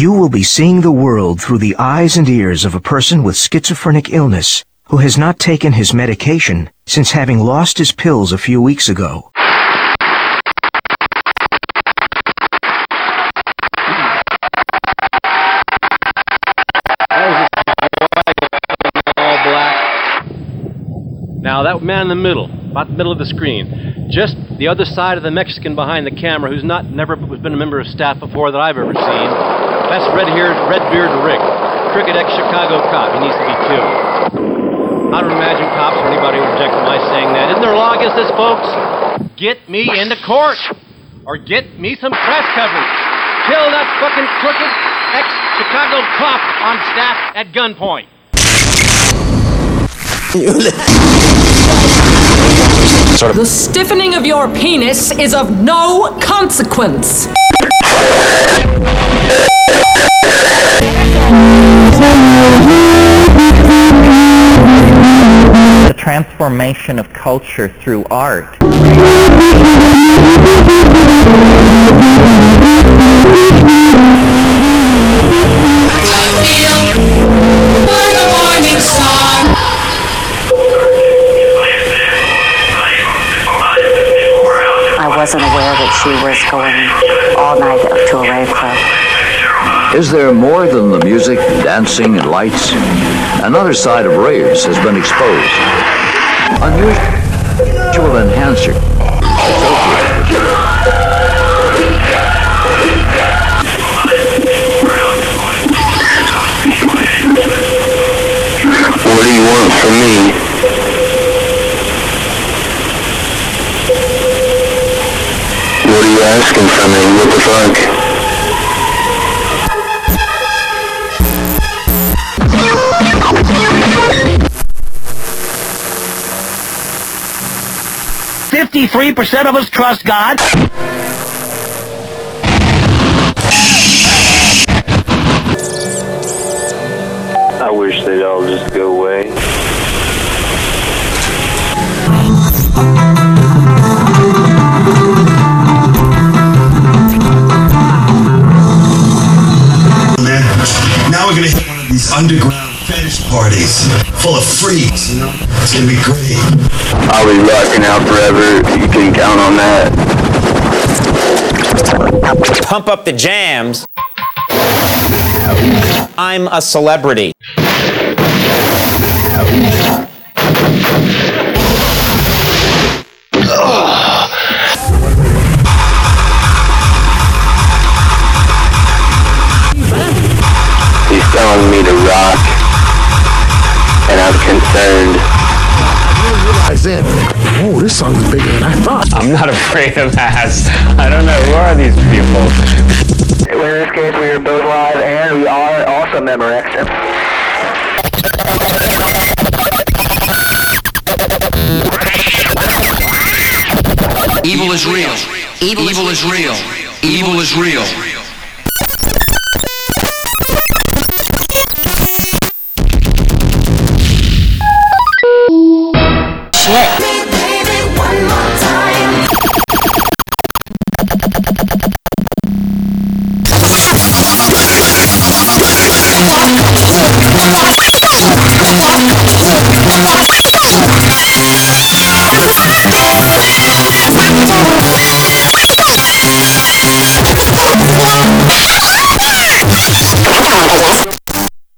You will be seeing the world through the eyes and ears of a person with schizophrenic illness who has not taken his medication since having lost his pills a few weeks ago. Now that man in the middle, about the middle of the screen, just the other side of the Mexican behind the camera who's never been a member of staff before that I've ever seen, that's red-bearded Rick, crooked ex-Chicago cop. He needs to be killed. I don't imagine cops or anybody would object to my saying that. Isn't there a law against this, folks? Get me into court, or get me some press coverage. Kill that fucking crooked ex-Chicago cop on staff at gunpoint. The stiffening of your penis is of no consequence. The transformation of culture through art. I wasn't aware that she was going all night up to a rave club. Is there more than the music, dancing, and lights? Another side of raves has been exposed. Unusual enhancer. What do you want from me? What are you asking from me? What the fuck? "53% of us trust God." I wish they'd all just go away. Now we're gonna hit one of these underground fetish parties full of freaks, you know? It's gonna be great. I'll be rocking out forever. You can count on that. Pump up the jams. I'm a celebrity. He's telling me to rock, and I'm concerned. Oh, this song is bigger than I thought. I'm not afraid of ass. I don't know, who are these people? In this case, we are both live, and we are also Memorex. Evil is real. Evil is real. Evil is real.